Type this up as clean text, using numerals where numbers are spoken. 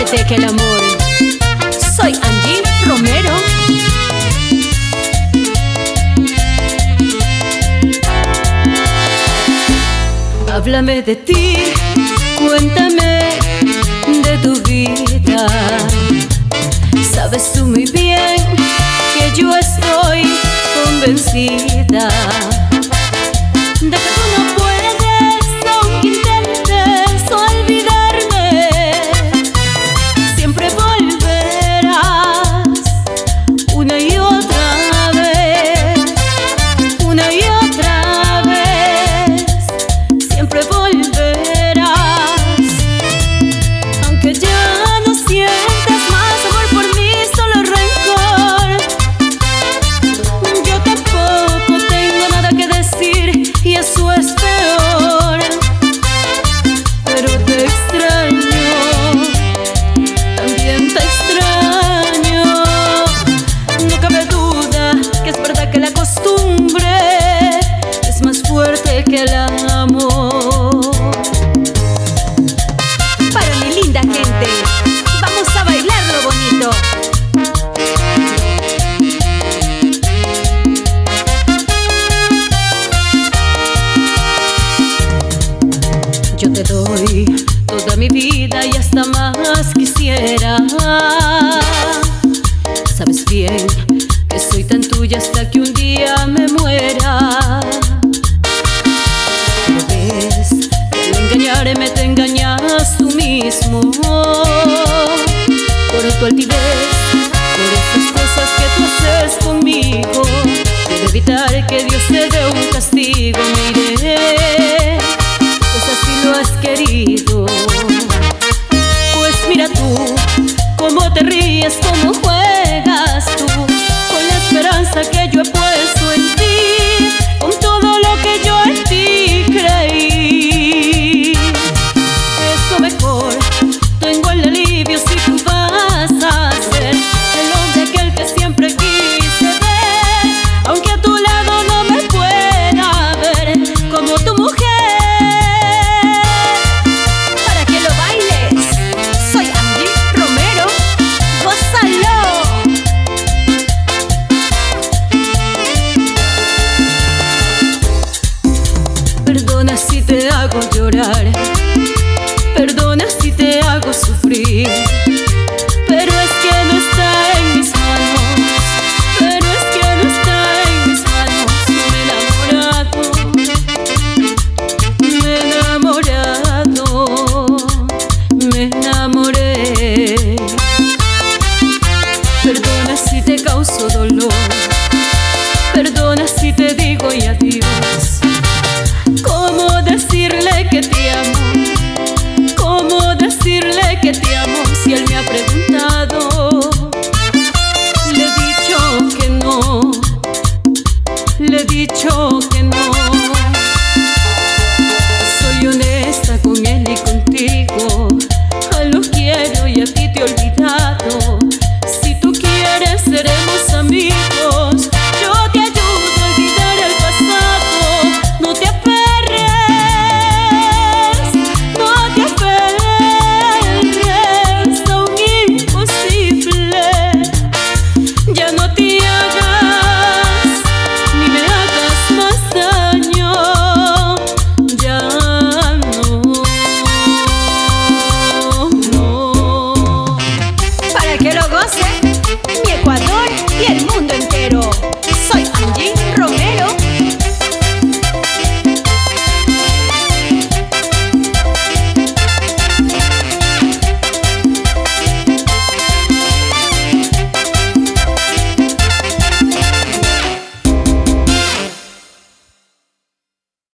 fuerte que el amor. Soy Angie Romero. Háblame de ti, cuéntame de tu vida. Sabes tú muy bien que yo estoy convencida de que tú no puedes, aunque intentes olvidarme. Siempre volverás una y otra vez, una y otra vez. Siempre volverás, aunque ya no sientas más amor por mí, solo rencor. Yo tampoco tengo nada que decir y eso es peor. Pero te extraño, también te extraño. No cabe duda que es verdad que la costumbre es más fuerte que el amor. Para mi linda gente, vamos a bailar lo bonito. Yo te doy toda mi vida y hasta más quisiera. Sabes bien que soy tan tuya hasta que un día me muera. ¿Lo ves? Que al engañarme te engañas tú mismo. Por tu altivez, por esas cosas que tú haces conmigo, quiero evitar que Dios te dé un castigo. Me iré, pues así lo has querido. Pues mira tú, cómo te ríes, cómo juegas tú con la esperanza que yo he puesto en ti, con todo lo que yo en ti creí. Eso mejor, tengo el alivio si tú vas a ser el hombre aquel que siempre quise ver, aunque a tu lado no me pueda ver como tu mujer. Para que lo bailes, soy Angie Romero, gózalo. Perdona si te hago llorar, perdona si te hago sufrir.